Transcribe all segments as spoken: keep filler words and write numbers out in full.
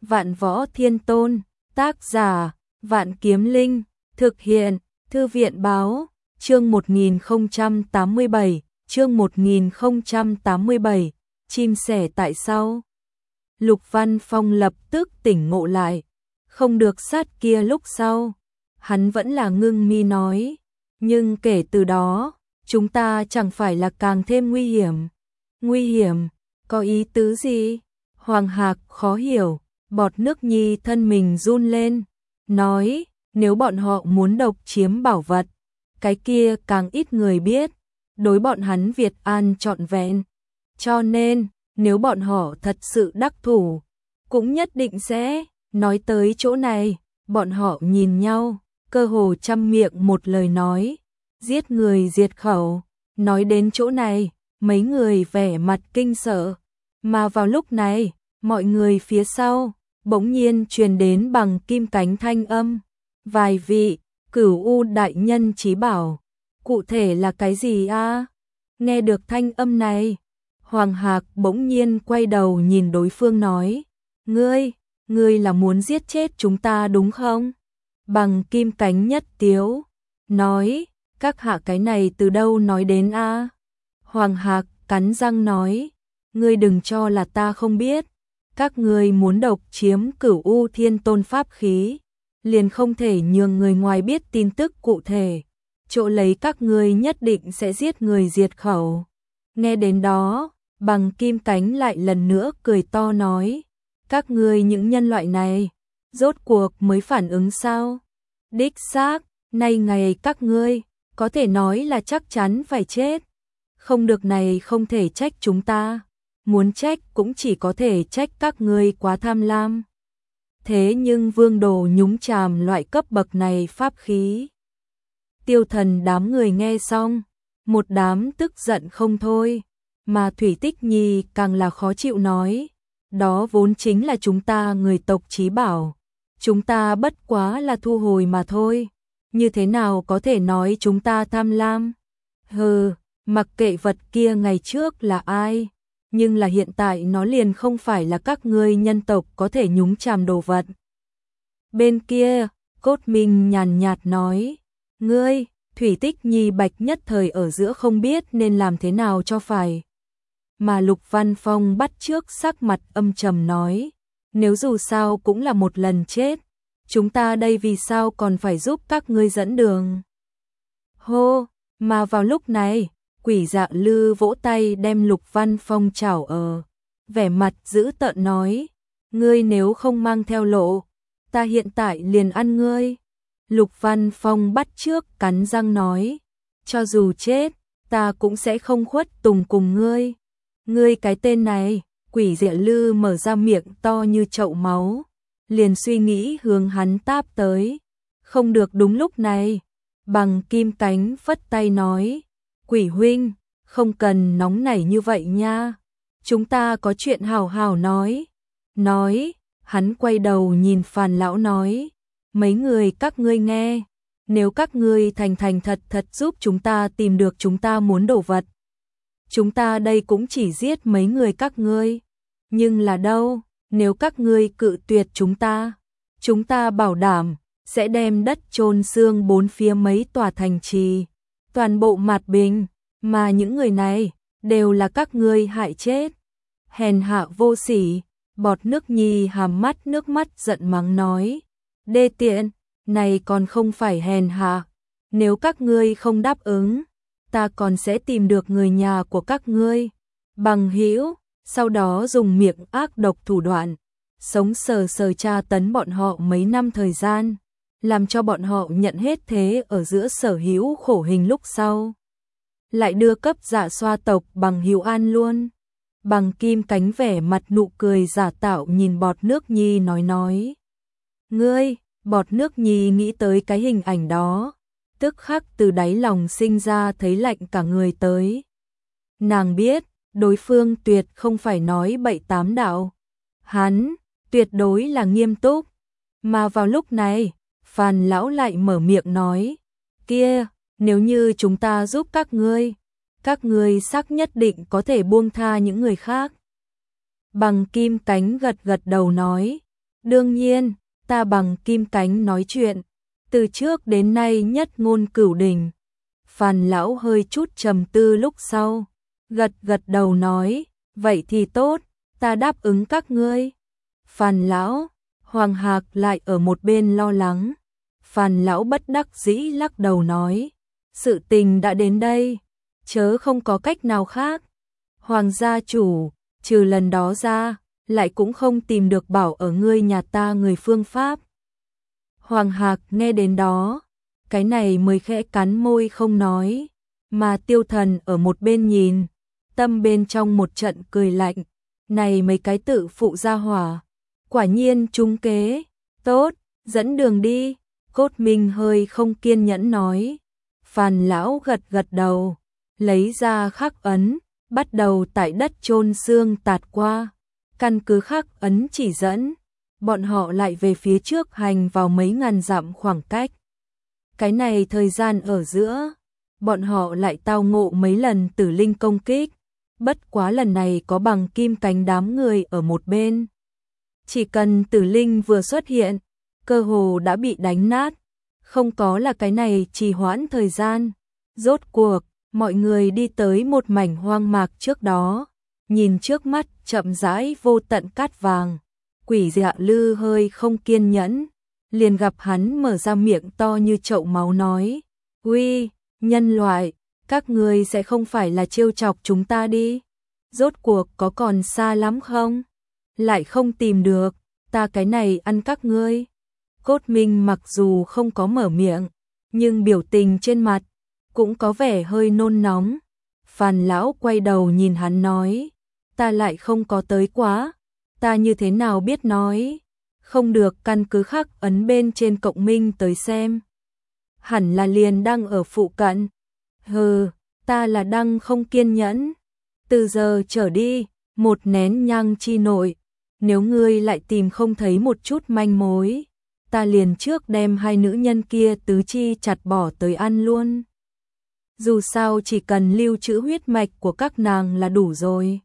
Vạn Võ Thiên Tôn, tác giả, Vạn Kiếm Linh, thực hiện, Thư viện báo, chương một nghìn không trăm tám mươi bảy, chương một nghìn không trăm tám mươi bảy, chim sẻ tại sao? Lục Văn Phong lập tức tỉnh ngộ lại, không được sát kia lúc sau, hắn vẫn là ngưng mi nói, nhưng kể từ đó, chúng ta chẳng phải là càng thêm nguy hiểm. Nguy hiểm, có ý tứ gì? Hoàng Hạc khó hiểu, bọt nước nhi thân mình run lên, nói, nếu bọn họ muốn độc chiếm bảo vật, cái kia càng ít người biết, đối bọn hắn Việt An trọn vẹn. Cho nên, nếu bọn họ thật sự đắc thủ, cũng nhất định sẽ, nói tới chỗ này, bọn họ nhìn nhau, cơ hồ trăm miệng một lời nói, giết người diệt khẩu, nói đến chỗ này, mấy người vẻ mặt kinh sợ, mà vào lúc này, mọi người phía sau, bỗng nhiên truyền đến bằng kim cánh thanh âm, vài vị, Cửu U đại nhân chí bảo, cụ thể là cái gì a? Nghe được thanh âm này, Hoàng Hạc bỗng nhiên quay đầu nhìn đối phương nói, ngươi, ngươi là muốn giết chết chúng ta đúng không? Bằng kim cánh nhất tiếu, nói, các hạ cái này từ đâu nói đến a? Hoàng Hạc cắn răng nói, ngươi đừng cho là ta không biết, các ngươi muốn độc chiếm Cửu U Thiên Tôn pháp khí, liền không thể nhường người ngoài biết tin tức cụ thể, chỗ lấy các ngươi nhất định sẽ giết người diệt khẩu. Nghe đến đó, bằng kim cánh lại lần nữa cười to nói, các ngươi những nhân loại này, rốt cuộc mới phản ứng sao? Đích xác, nay ngày các ngươi, có thể nói là chắc chắn phải chết. Không được này không thể trách chúng ta, muốn trách cũng chỉ có thể trách các ngươi quá tham lam. Thế nhưng vương đồ nhúng chàm loại cấp bậc này pháp khí. Tiêu Thần đám người nghe xong, một đám tức giận không thôi, mà Thủy Tích Nhi càng là khó chịu nói, đó vốn chính là chúng ta người tộc chí bảo, chúng ta bất quá là thu hồi mà thôi, như thế nào có thể nói chúng ta tham lam? Hừ, mặc kệ vật kia ngày trước là ai, nhưng là hiện tại nó liền không phải là các ngươi nhân tộc có thể nhúng chàm đồ vật. Bên kia, Cốt Minh nhàn nhạt nói, ngươi, Thủy Tích Nhi bạch nhất thời ở giữa không biết nên làm thế nào cho phải. Mà Lục Văn Phong bắt trước sắc mặt âm trầm nói, nếu dù sao cũng là một lần chết, chúng ta đây vì sao còn phải giúp các ngươi dẫn đường. Hô, mà vào lúc này, Quỷ Dạ Lư vỗ tay đem Lục Văn Phong chảo ở, vẻ mặt dữ tợn nói, ngươi nếu không mang theo lộ, ta hiện tại liền ăn ngươi. Lục Văn Phong bắt trước cắn răng nói, cho dù chết, ta cũng sẽ không khuất tùng cùng ngươi. Ngươi cái tên này, Quỷ Dạ Lư mở ra miệng to như chậu máu, liền suy nghĩ hướng hắn táp tới. Không được đúng lúc này, bằng kim cánh phất tay nói, Quỷ huynh, không cần nóng nảy như vậy nha, chúng ta có chuyện hào hào nói. Nói, hắn quay đầu nhìn Phàn lão nói, mấy người các ngươi nghe, nếu các ngươi thành thành thật thật giúp chúng ta tìm được chúng ta muốn đồ vật, chúng ta đây cũng chỉ giết mấy người các ngươi, nhưng là đâu, nếu các ngươi cự tuyệt chúng ta, chúng ta bảo đảm sẽ đem đất chôn xương bốn phía mấy tòa thành trì, toàn bộ Mạt Bình, mà những người này đều là các ngươi hại chết. Hèn hạ vô sỉ, bọt nước nhi hàm mắt nước mắt giận mắng nói, đê tiện, này còn không phải hèn hạ, nếu các ngươi không đáp ứng, ta còn sẽ tìm được người nhà của các ngươi, bằng hữu, sau đó dùng miệng ác độc thủ đoạn, sống sờ sờ tra tấn bọn họ mấy năm thời gian, làm cho bọn họ nhận hết thế ở giữa sở hữu khổ hình lúc sau. Lại đưa cấp Dạ Xoa tộc bằng hữu an luôn. Bằng kim cánh vẻ mặt nụ cười giả tạo nhìn bọt nước nhi nói nói. Ngươi, bọt nước nhi nghĩ tới cái hình ảnh đó, tức khắc từ đáy lòng sinh ra thấy lạnh cả người tới. Nàng biết, đối phương tuyệt không phải nói bậy tám đạo. Hắn, tuyệt đối là nghiêm túc. Mà vào lúc này, Phàn lão lại mở miệng nói, kia, nếu như chúng ta giúp các ngươi, các ngươi xác nhất định có thể buông tha những người khác. Bằng kim cánh gật gật đầu nói, Đương nhiên, ta bằng kim cánh nói chuyện, từ trước đến nay nhất ngôn cửu đình. Phàn lão hơi chút trầm tư lúc sau, gật gật đầu nói, vậy thì tốt, ta đáp ứng các ngươi. Phàn lão, Hoàng Hạc lại ở một bên lo lắng. Phàn lão bất đắc dĩ lắc đầu nói, sự tình đã đến đây, chớ không có cách nào khác. Hoàng gia chủ, trừ lần đó ra, lại cũng không tìm được bảo ở ngươi nhà ta người phương pháp. Hoàng Hạc nghe đến đó, cái này mới khẽ cắn môi không nói, mà Tiêu Thần ở một bên nhìn, tâm bên trong một trận cười lạnh, này mấy cái tự phụ gia hỏa, quả nhiên trúng kế, tốt, dẫn đường đi. Cốt Minh hơi không kiên nhẫn nói. Phàn lão gật gật đầu, lấy ra khắc ấn, bắt đầu tại đất chôn xương tạt qua. Căn cứ khắc ấn chỉ dẫn, bọn họ lại về phía trước hành vào mấy ngàn dặm khoảng cách. Cái này thời gian ở giữa, bọn họ lại tao ngộ mấy lần tử linh công kích, bất quá lần này có bằng kim cánh đám người ở một bên. Chỉ cần tử linh vừa xuất hiện, cơ hồ đã bị đánh nát, không có là cái này trì hoãn thời gian. Rốt cuộc, mọi người đi tới một mảnh hoang mạc trước đó, nhìn trước mắt chậm rãi vô tận cát vàng. Quỷ Dạ Lư hơi không kiên nhẫn, liền gặp hắn mở ra miệng to như chậu máu nói, uy, nhân loại, các ngươi sẽ không phải là trêu chọc chúng ta đi, rốt cuộc có còn xa lắm không? Lại không tìm được, ta cái này ăn các ngươi. Cốt Minh mặc dù không có mở miệng, nhưng biểu tình trên mặt cũng có vẻ hơi nôn nóng. Phàn lão quay đầu nhìn hắn nói, ta lại không có tới quá, ta như thế nào biết nói, không được, căn cứ khắc ấn bên trên cộng minh tới xem. Hẳn là liền đang ở phụ cận. Hừ, ta là đang không kiên nhẫn. Từ giờ trở đi, một nén nhang chi nội, nếu ngươi lại tìm không thấy một chút manh mối, ta liền trước đem hai nữ nhân kia tứ chi chặt bỏ tới ăn luôn. Dù sao chỉ cần lưu trữ huyết mạch của các nàng là đủ rồi.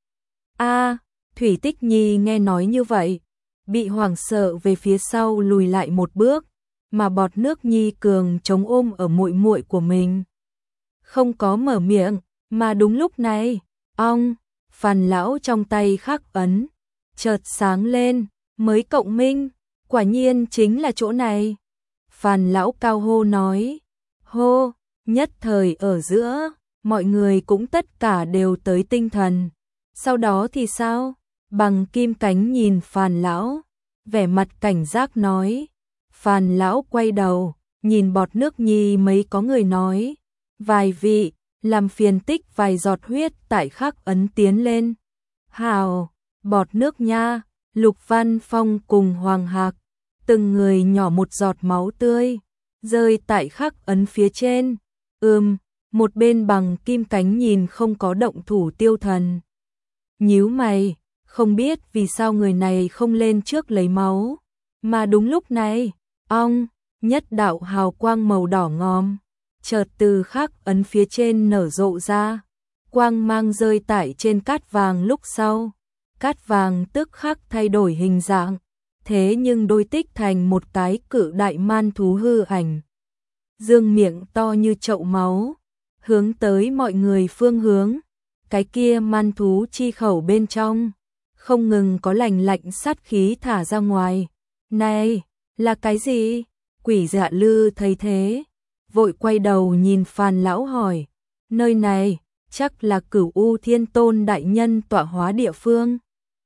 A, Thủy Tích Nhi nghe nói như vậy, bị hoảng sợ về phía sau lùi lại một bước, mà bọt nước Nhi cường chống ôm ở muội muội của mình. Không có mở miệng, mà đúng lúc này, ong, Phàn lão trong tay khắc ấn, chợt sáng lên, mới cộng minh, quả nhiên chính là chỗ này. Phàn lão cao hô nói, hô, nhất thời ở giữa, mọi người cũng tất cả đều tới tinh thần. Sau đó thì sao? Bằng kim cánh nhìn Phàn lão, vẻ mặt cảnh giác nói. Phàn lão quay đầu, nhìn bọt nước Nhi mấy có người nói, vài vị, làm phiền tích vài giọt huyết tại khắc ấn tiến lên. Hào, bọt nước nha, Lục Văn Phong cùng Hoàng Hạc, từng người nhỏ một giọt máu tươi, rơi tại khắc ấn phía trên. Ừm, một bên bằng kim cánh nhìn không có động thủ Tiêu Thần. Nhíu mày, không biết vì sao người này không lên trước lấy máu. Mà đúng lúc này, ong, nhất đạo hào quang màu đỏ ngòm, chợt từ khắc ấn phía trên nở rộ ra. Quang mang rơi tại trên cát vàng lúc sau. Cát vàng tức khắc thay đổi hình dạng, thế nhưng đôi tích thành một cái cự đại man thú hư ảnh. Dương miệng to như chậu máu, hướng tới mọi người phương hướng. Cái kia man thú chi khẩu bên trong, không ngừng có lành lạnh sát khí thả ra ngoài. Này, là cái gì? Quỷ Dạ Lư thấy thế, vội quay đầu nhìn Phàn lão hỏi, nơi này chắc là Cửu U Thiên Tôn đại nhân tọa hóa địa phương.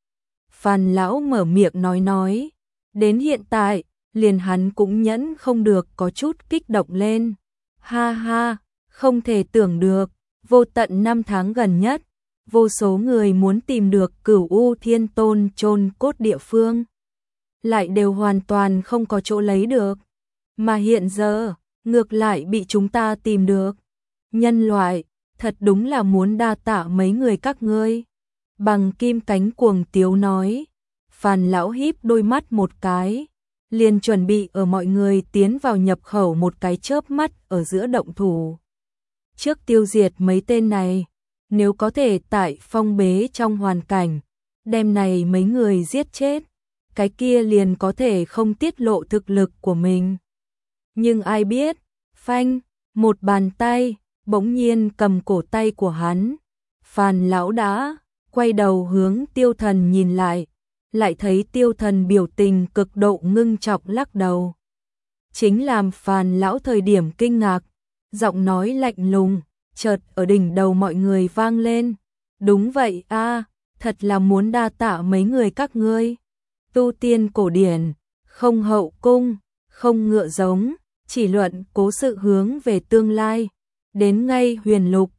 Phàn lão mở miệng nói nói, đến hiện tại, liền hắn cũng nhẫn không được có chút kích động lên. Ha ha, không thể tưởng được, vô tận năm tháng gần nhất, vô số người muốn tìm được Cửu U Thiên Tôn chôn cốt địa phương, lại đều hoàn toàn không có chỗ lấy được. Mà hiện giờ, ngược lại bị chúng ta tìm được. Nhân loại, thật đúng là muốn đa tạ mấy người các ngươi. Bằng kim cánh cuồng tiếu nói. Phàn lão híp đôi mắt một cái, liền chuẩn bị ở mọi người tiến vào nhập khẩu một cái chớp mắt ở giữa động thủ. Trước tiêu diệt mấy tên này, nếu có thể tại phong bế trong hoàn cảnh, đem này mấy người giết chết, cái kia liền có thể không tiết lộ thực lực của mình. Nhưng ai biết, phanh, một bàn tay, bỗng nhiên cầm cổ tay của hắn. Phàn lão đã quay đầu hướng Tiêu Thần nhìn lại, lại thấy Tiêu Thần biểu tình cực độ ngưng trọng lắc đầu. Chính làm Phàn lão thời điểm kinh ngạc, giọng nói lạnh lùng, chợt ở đỉnh đầu mọi người vang lên. Đúng vậy a, thật là muốn đa tạ mấy người các ngươi. Tu tiên cổ điển, không hậu cung, không ngựa giống, chỉ luận cố sự hướng về tương lai. Đến ngay huyền lục,